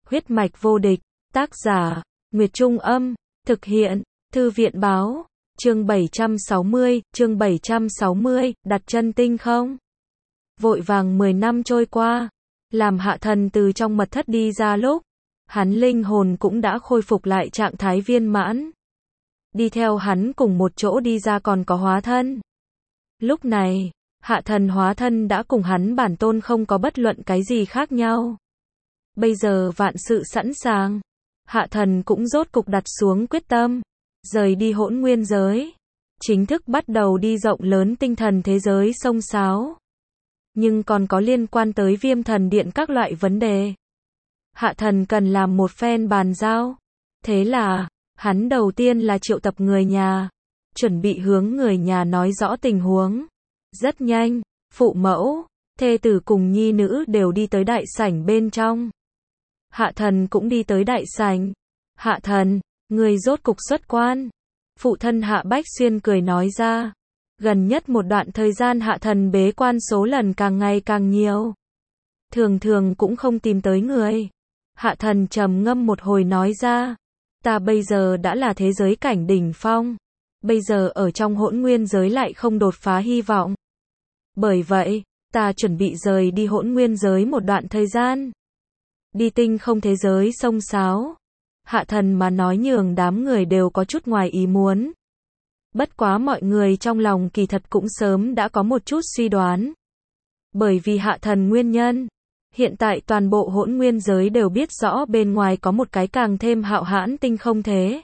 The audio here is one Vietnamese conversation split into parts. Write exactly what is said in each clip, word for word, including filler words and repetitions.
Huyết mạch vô địch, tác giả, Nguyệt Trung Âm, thực hiện, Thư viện báo, chương bảy trăm sáu mươi, chương bảy trăm sáu mươi, đặt chân tinh không. Vội vàng mười năm trôi qua, làm Hạ Thần từ trong mật thất đi ra lúc, hắn linh hồn cũng đã khôi phục lại trạng thái viên mãn. Đi theo hắn cùng một chỗ đi ra còn có hóa thân. Lúc này, Hạ Thần hóa thân đã cùng hắn bản tôn không có bất luận cái gì khác nhau. Bây giờ vạn sự sẵn sàng, Hạ Thần cũng rốt cục đặt xuống quyết tâm, rời đi hỗn nguyên giới, chính thức bắt đầu đi rộng lớn tinh thần thế giới xông xáo. Nhưng còn có liên quan tới Viêm Thần Điện các loại vấn đề. Hạ Thần cần làm một phen bàn giao. Thế là, hắn đầu tiên là triệu tập người nhà, chuẩn bị hướng người nhà nói rõ tình huống. Rất nhanh, phụ mẫu, thê tử cùng nhi nữ đều đi tới đại sảnh bên trong. Hạ Thần cũng đi tới đại sảnh. Hạ Thần, người rốt cục xuất quan. Phụ thân Hạ Bách Xuyên cười nói ra. Gần nhất một đoạn thời gian Hạ Thần bế quan số lần càng ngày càng nhiều. Thường thường cũng không tìm tới người. Hạ Thần trầm ngâm một hồi nói ra. Ta bây giờ đã là thế giới cảnh đỉnh phong. Bây giờ ở trong hỗn nguyên giới lại không đột phá hy vọng. Bởi vậy, ta chuẩn bị rời đi hỗn nguyên giới một đoạn thời gian. Đi tinh không thế giới xông xáo. Hạ Thần mà nói nhường đám người đều có chút ngoài ý muốn. Bất quá mọi người trong lòng kỳ thật cũng sớm đã có một chút suy đoán. Bởi vì Hạ Thần nguyên nhân, hiện tại toàn bộ hỗn nguyên giới đều biết rõ bên ngoài có một cái càng thêm hạo hãn tinh không thế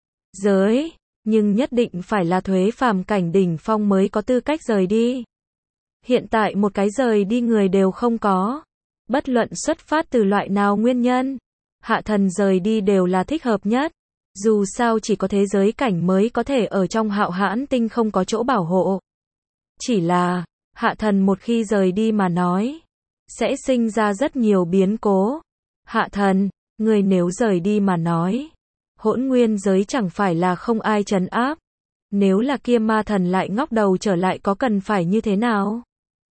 giới, nhưng nhất định phải là thuế phàm cảnh đỉnh phong mới có tư cách rời đi. Hiện tại một cái rời đi người đều không có. Bất luận xuất phát từ loại nào nguyên nhân, Hạ Thần rời đi đều là thích hợp nhất. Dù sao chỉ có thế giới cảnh mới có thể ở trong hạo hãn tinh không có chỗ bảo hộ. Chỉ là, Hạ Thần một khi rời đi mà nói, sẽ sinh ra rất nhiều biến cố. Hạ Thần, người nếu rời đi mà nói, hỗn nguyên giới chẳng phải là không ai trấn áp. Nếu là kia ma thần lại ngóc đầu trở lại có cần phải như thế nào?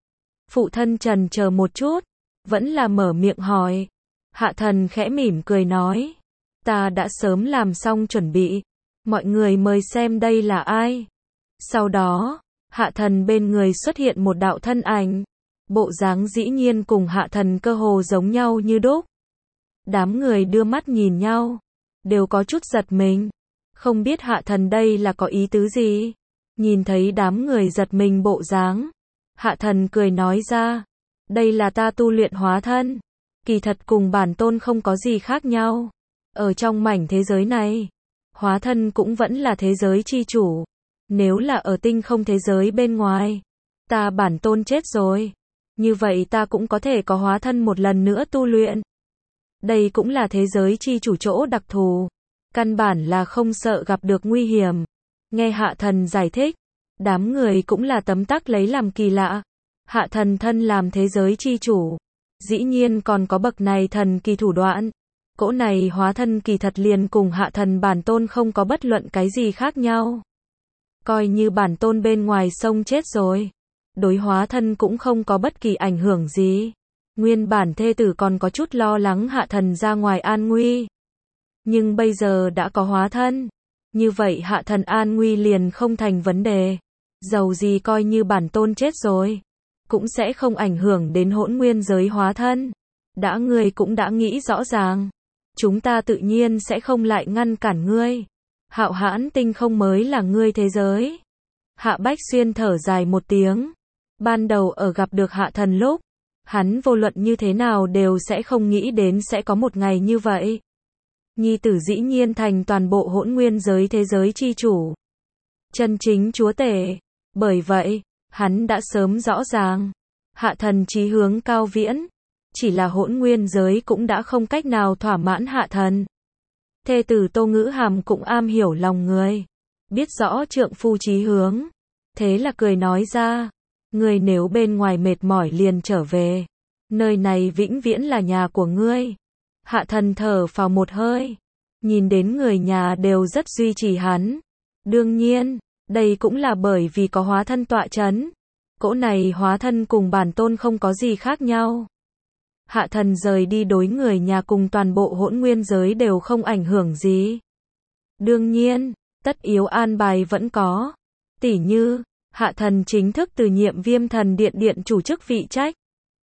Phụ thân trần chờ một chút, vẫn là mở miệng hỏi. Hạ Thần khẽ mỉm cười nói. Ta đã sớm làm xong chuẩn bị. Mọi người mời xem đây là ai. Sau đó, Hạ Thần bên người xuất hiện một đạo thân ảnh. Bộ dáng dĩ nhiên cùng Hạ Thần cơ hồ giống nhau như đúc. Đám người đưa mắt nhìn nhau, đều có chút giật mình. Không biết Hạ Thần đây là có ý tứ gì. Nhìn thấy đám người giật mình bộ dáng, Hạ Thần cười nói ra. Đây là ta tu luyện hóa thân. Kỳ thật cùng bản tôn không có gì khác nhau. Ở trong mảnh thế giới này, hóa thân cũng vẫn là thế giới chi chủ. Nếu là ở tinh không thế giới bên ngoài, ta bản tôn chết rồi. Như vậy ta cũng có thể có hóa thân một lần nữa tu luyện. Đây cũng là thế giới chi chủ chỗ đặc thù. Căn bản là không sợ gặp được nguy hiểm. Nghe Hạ Thần giải thích, đám người cũng là tấm tắc lấy làm kỳ lạ. Hạ Thần thân làm thế giới chi chủ, dĩ nhiên còn có bậc này thần kỳ thủ đoạn. Cỗ này hóa thân kỳ thật liền cùng Hạ Thần bản tôn không có bất luận cái gì khác nhau. Coi như bản tôn bên ngoài sông chết rồi, đối hóa thân cũng không có bất kỳ ảnh hưởng gì. Nguyên bản thê tử còn có chút lo lắng Hạ Thần ra ngoài an nguy. Nhưng bây giờ đã có hóa thân, như vậy Hạ Thần an nguy liền không thành vấn đề. Dầu gì coi như bản tôn chết rồi, cũng sẽ không ảnh hưởng đến hỗn nguyên giới hóa thân. Đã ngươi cũng đã nghĩ rõ ràng, chúng ta tự nhiên sẽ không lại ngăn cản ngươi. Hạo hãn tinh không mới là ngươi thế giới. Hạ Bách Xuyên thở dài một tiếng. Ban đầu ở gặp được Hạ Thần lúc, hắn vô luận như thế nào đều sẽ không nghĩ đến sẽ có một ngày như vậy. Nhi tử dĩ nhiên thành toàn bộ hỗn nguyên giới thế giới chi chủ. Chân chính chúa tể. Bởi vậy, hắn đã sớm rõ ràng. Hạ Thần chí hướng cao viễn. Chỉ là hỗn nguyên giới cũng đã không cách nào thỏa mãn Hạ Thần. Thê tử Tô Ngữ Hàm cũng am hiểu lòng người. Biết rõ trượng phu chí hướng. Thế là cười nói ra. Ngươi nếu bên ngoài mệt mỏi liền trở về. Nơi này vĩnh viễn là nhà của ngươi. Hạ Thần thở phào một hơi. Nhìn đến người nhà đều rất duy trì hắn. Đương nhiên, đây cũng là bởi vì có hóa thân tọa chấn. Cỗ này hóa thân cùng bản tôn không có gì khác nhau. Hạ thần rời đi đối người nhà cùng toàn bộ hỗn nguyên giới đều không ảnh hưởng gì. Đương nhiên, tất yếu an bài vẫn có. Tỉ như, hạ thần chính thức từ nhiệm Viêm Thần Điện điện chủ chức vị trách.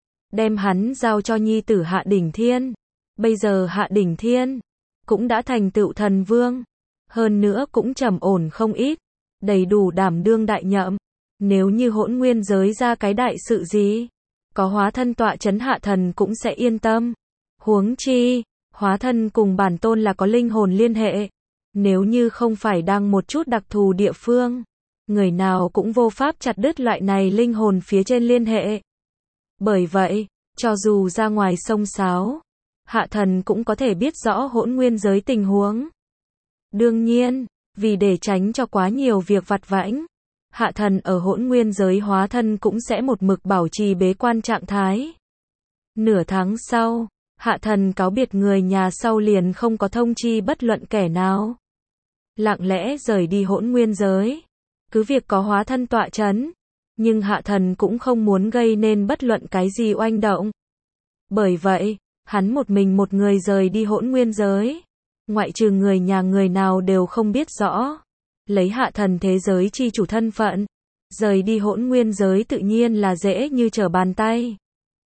Đem hắn giao cho nhi tử Hạ Đỉnh Thiên. Bây giờ Hạ Đỉnh Thiên cũng đã thành tựu thần vương. Hơn nữa cũng trầm ổn không ít. Đầy đủ đảm đương đại nhậm. Nếu như hỗn nguyên giới ra cái đại sự gì, có hóa thân tọa chấn hạ thần cũng sẽ yên tâm. Huống chi, hóa thân cùng bản tôn là có linh hồn liên hệ. Nếu như không phải đang một chút đặc thù địa phương, người nào cũng vô pháp chặt đứt loại này linh hồn phía trên liên hệ. Bởi vậy, cho dù ra ngoài sông sáo, hạ thần cũng có thể biết rõ hỗn nguyên giới tình huống. Đương nhiên, vì để tránh cho quá nhiều việc vặt vãnh, hạ thần ở hỗn nguyên giới hóa thân cũng sẽ một mực bảo trì bế quan trạng thái. Nửa tháng sau, hạ thần cáo biệt người nhà sau liền không có thông chi bất luận kẻ nào. Lặng lẽ rời đi hỗn nguyên giới. Cứ việc có hóa thân tọa chấn, nhưng hạ thần cũng không muốn gây nên bất luận cái gì oanh động. Bởi vậy, hắn một mình một người rời đi hỗn nguyên giới. Ngoại trừ người nhà người nào đều không biết rõ. Lấy hạ thần thế giới chi chủ thân phận, rời đi hỗn nguyên giới tự nhiên là dễ như trở bàn tay.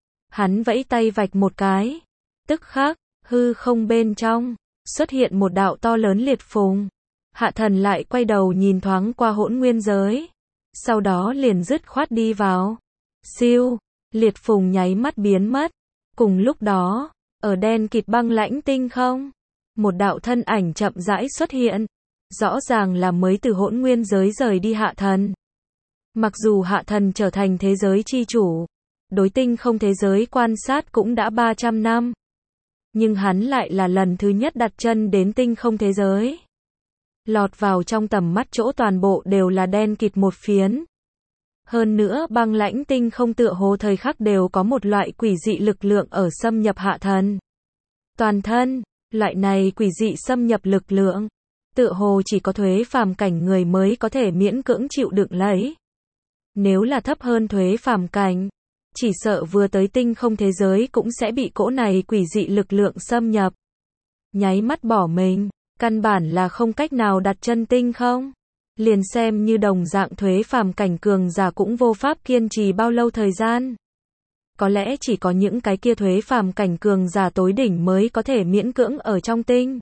Hắn vẫy tay vạch một cái. Tức khắc, hư không bên trong, xuất hiện một đạo to lớn liệt phùng. Hạ thần lại quay đầu nhìn thoáng qua hỗn nguyên giới. Sau đó liền dứt khoát đi vào. Siêu, liệt phùng nháy mắt biến mất. Cùng lúc đó, ở đen kịt băng lãnh tinh không, một đạo thân ảnh chậm rãi xuất hiện. Rõ ràng là mới từ hỗn nguyên giới rời đi hạ thần. Mặc dù hạ thần trở thành thế giới chi chủ, đối tinh không thế giới quan sát cũng đã ba trăm năm. Nhưng hắn lại là lần thứ nhất đặt chân đến tinh không thế giới. Lọt vào trong tầm mắt chỗ toàn bộ đều là đen kịt một phiến. Hơn nữa băng lãnh tinh không tựa hồ thời khắc đều có một loại quỷ dị lực lượng ở xâm nhập hạ thần. Toàn thân, loại này quỷ dị xâm nhập lực lượng, tựa hồ chỉ có thuế phàm cảnh người mới có thể miễn cưỡng chịu đựng lấy. Nếu là thấp hơn thuế phàm cảnh, chỉ sợ vừa tới tinh không thế giới cũng sẽ bị cỗ này quỷ dị lực lượng xâm nhập. Nháy mắt bỏ mình, căn bản là không cách nào đặt chân tinh không. Liền xem như đồng dạng thuế phàm cảnh cường giả cũng vô pháp kiên trì bao lâu thời gian. Có lẽ chỉ có những cái kia thuế phàm cảnh cường giả tối đỉnh mới có thể miễn cưỡng ở trong tinh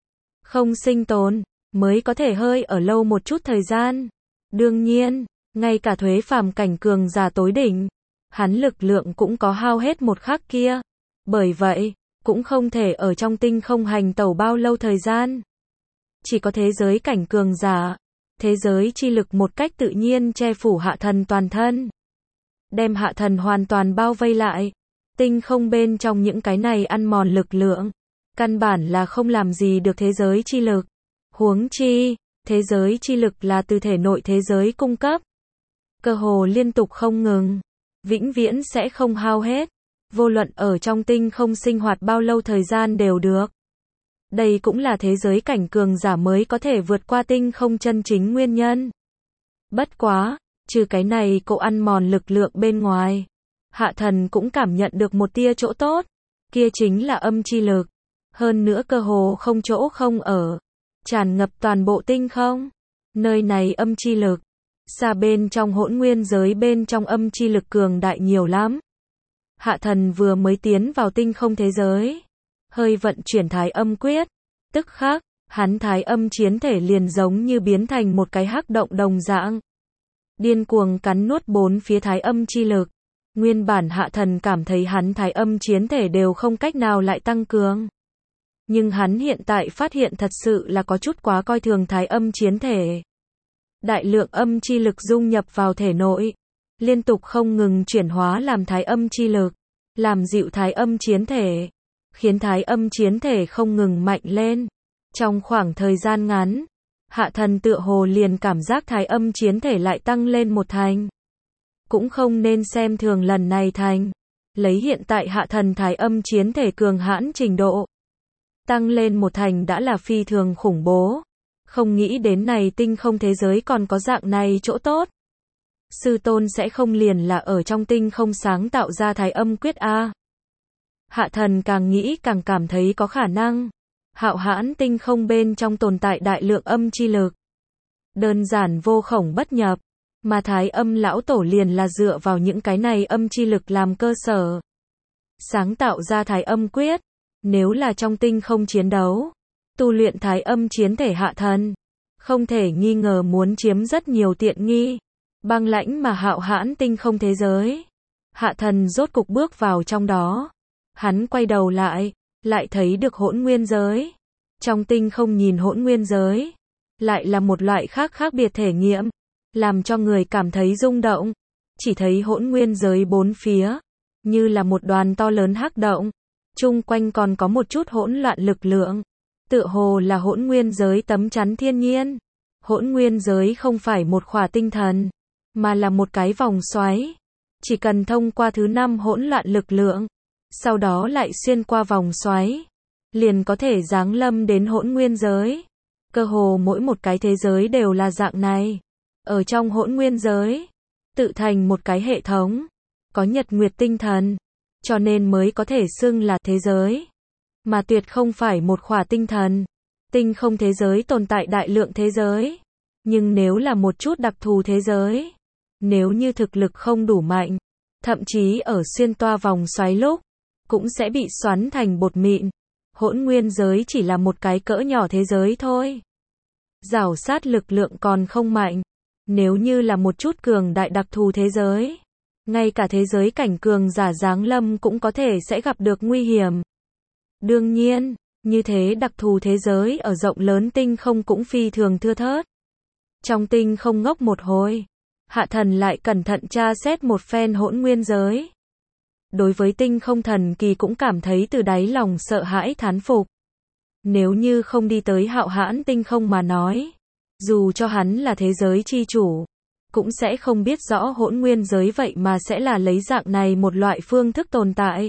không sinh tồn, mới có thể hơi ở lâu một chút thời gian. Đương nhiên, ngay cả thuế phàm cảnh cường giả tối đỉnh, hắn lực lượng cũng có hao hết một khắc kia. Bởi vậy, cũng không thể ở trong tinh không hành tẩu bao lâu thời gian. Chỉ có thế giới cảnh cường giả, thế giới chi lực một cách tự nhiên che phủ hạ thần toàn thân. Đem hạ thần hoàn toàn bao vây lại. Tinh không bên trong những cái này ăn mòn lực lượng, căn bản là không làm gì được thế giới chi lực. Huống chi, thế giới chi lực là từ thể nội thế giới cung cấp. Cơ hồ liên tục không ngừng, vĩnh viễn sẽ không hao hết. Vô luận ở trong tinh không sinh hoạt bao lâu thời gian đều được. Đây cũng là thế giới cảnh cường giả mới có thể vượt qua tinh không chân chính nguyên nhân. Bất quá, trừ cái này cỗ ăn mòn lực lượng bên ngoài, hạ thần cũng cảm nhận được một tia chỗ tốt. Kia chính là âm chi lực. Hơn nữa cơ hồ không chỗ không ở, tràn ngập toàn bộ tinh không. Nơi này âm chi lực, xa bên trong hỗn nguyên giới bên trong âm chi lực cường đại nhiều lắm. Hạ thần vừa mới tiến vào tinh không thế giới, hơi vận chuyển thái âm quyết, tức khắc, hắn thái âm chiến thể liền giống như biến thành một cái hắc động đồng dạng. Điên cuồng cắn nuốt bốn phía thái âm chi lực. Nguyên bản hạ thần cảm thấy hắn thái âm chiến thể đều không cách nào lại tăng cường. Nhưng hắn hiện tại phát hiện thật sự là có chút quá coi thường thái âm chiến thể. Đại lượng âm chi lực dung nhập vào thể nội, liên tục không ngừng chuyển hóa làm thái âm chi lực, làm dịu thái âm chiến thể, khiến thái âm chiến thể không ngừng mạnh lên. Trong khoảng thời gian ngắn, hạ thần tựa hồ liền cảm giác thái âm chiến thể lại tăng lên một thành. Cũng không nên xem thường lần này thành. Lấy hiện tại hạ thần thái âm chiến thể cường hãn trình độ, tăng lên một thành đã là phi thường khủng bố. Không nghĩ đến này tinh không thế giới còn có dạng này chỗ tốt. Sư tôn sẽ không liền là ở trong tinh không sáng tạo ra thái âm quyết a. Hạ thần càng nghĩ càng cảm thấy có khả năng. Hạo hãn tinh không bên trong tồn tại đại lượng âm chi lực. Đơn giản vô khổng bất nhập. Mà thái âm lão tổ liền là dựa vào những cái này âm chi lực làm cơ sở. Sáng tạo ra thái âm quyết. Nếu là trong tinh không chiến đấu, tu luyện thái âm chiến thể hạ thần, không thể nghi ngờ muốn chiếm rất nhiều tiện nghi. Băng lãnh mà hạo hãn tinh không thế giới. Hạ thần rốt cục bước vào trong đó. Hắn quay đầu lại, lại thấy được hỗn nguyên giới. Trong tinh không nhìn hỗn nguyên giới, lại là một loại khác khác biệt thể nghiệm, làm cho người cảm thấy rung động. Chỉ thấy hỗn nguyên giới bốn phía, như là một đoàn to lớn hắc động, chung quanh còn có một chút hỗn loạn lực lượng, tựa hồ là hỗn nguyên giới tấm chắn thiên nhiên. Hỗn nguyên giới không phải một khỏa tinh thần, mà là một cái vòng xoáy. Chỉ cần thông qua thứ năm hỗn loạn lực lượng, sau đó lại xuyên qua vòng xoáy, liền có thể giáng lâm đến hỗn nguyên giới. Cơ hồ mỗi một cái thế giới đều là dạng này. Ở trong hỗn nguyên giới, tự thành một cái hệ thống, có nhật nguyệt tinh thần, cho nên mới có thể xưng là thế giới, mà tuyệt không phải một khỏa tinh thần. Tinh không thế giới tồn tại đại lượng thế giới, nhưng nếu là một chút đặc thù thế giới, nếu như thực lực không đủ mạnh, thậm chí ở xuyên toa vòng xoáy lúc, cũng sẽ bị xoắn thành bột mịn. Hỗn nguyên giới chỉ là một cái cỡ nhỏ thế giới thôi. Rảo sát lực lượng còn không mạnh. Nếu như là một chút cường đại đặc thù thế giới, ngay cả thế giới cảnh cường giả giáng lâm cũng có thể sẽ gặp được nguy hiểm. Đương nhiên, như thế đặc thù thế giới ở rộng lớn tinh không cũng phi thường thưa thớt. Trong tinh không ngốc một hồi, hạ thần lại cẩn thận tra xét một phen hỗn nguyên giới. Đối với tinh không thần kỳ cũng cảm thấy từ đáy lòng sợ hãi thán phục. Nếu như không đi tới hạo hãn tinh không mà nói, dù cho hắn là thế giới chi chủ, cũng sẽ không biết rõ hỗn nguyên giới vậy mà sẽ là lấy dạng này một loại phương thức tồn tại.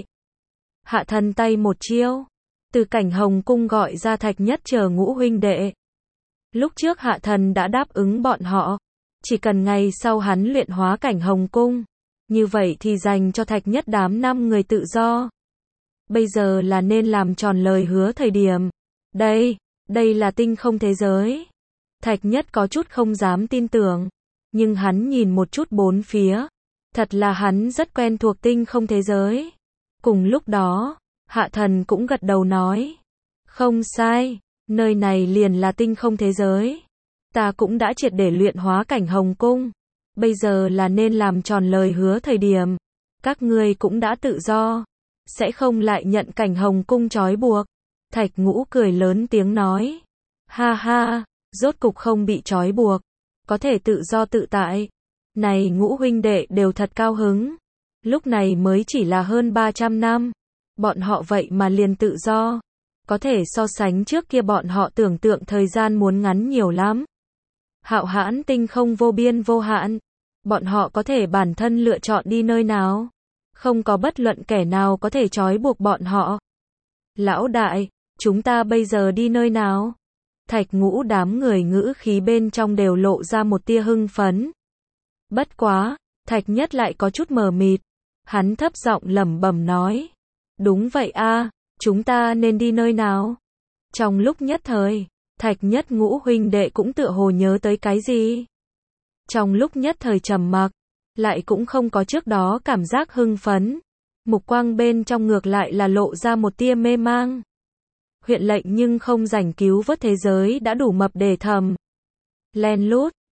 Hạ thần tay một chiêu, từ cảnh hồng cung gọi ra Thạch Nhất chờ ngũ huynh đệ. Lúc trước hạ thần đã đáp ứng bọn họ, chỉ cần ngày sau hắn luyện hóa cảnh hồng cung, như vậy thì dành cho Thạch Nhất đám năm người tự do. Bây giờ là nên làm tròn lời hứa thời điểm. Đây, đây là tinh không thế giới. Thạch Nhất có chút không dám tin tưởng, nhưng hắn nhìn một chút bốn phía, thật là hắn rất quen thuộc tinh không thế giới. Cùng lúc đó, hạ thần cũng gật đầu nói, không sai, nơi này liền là tinh không thế giới. Ta cũng đã triệt để luyện hóa cảnh hồng cung, bây giờ là nên làm tròn lời hứa thời điểm. Các ngươi cũng đã tự do, sẽ không lại nhận cảnh hồng cung trói buộc. Thạch Ngũ cười lớn tiếng nói, ha ha, rốt cục không bị trói buộc, có thể tự do tự tại. Này ngũ huynh đệ đều thật cao hứng. Lúc này mới chỉ là hơn ba trăm năm, bọn họ vậy mà liền tự do, có thể so sánh trước kia bọn họ tưởng tượng thời gian muốn ngắn nhiều lắm. Hạo hãn tinh không vô biên vô hạn, bọn họ có thể bản thân lựa chọn đi nơi nào, không có bất luận kẻ nào có thể trói buộc bọn họ. Lão đại, chúng ta bây giờ đi nơi nào? Thạch Ngũ đám người ngữ khí bên trong đều lộ ra một tia hưng phấn. Bất quá, Thạch Nhất lại có chút mờ mịt, hắn thấp giọng lẩm bẩm nói, đúng vậy a, chúng ta nên đi nơi nào? Trong lúc nhất thời, Thạch Nhất ngũ huynh đệ cũng tựa hồ nhớ tới cái gì. Trong lúc nhất thời trầm mặc, lại cũng không có trước đó cảm giác hưng phấn. Mục quang bên trong ngược lại là lộ ra một tia mê mang. Huyện lệnh nhưng không rảnh cứu vớt thế giới đã đủ mập để thầm. Len lút,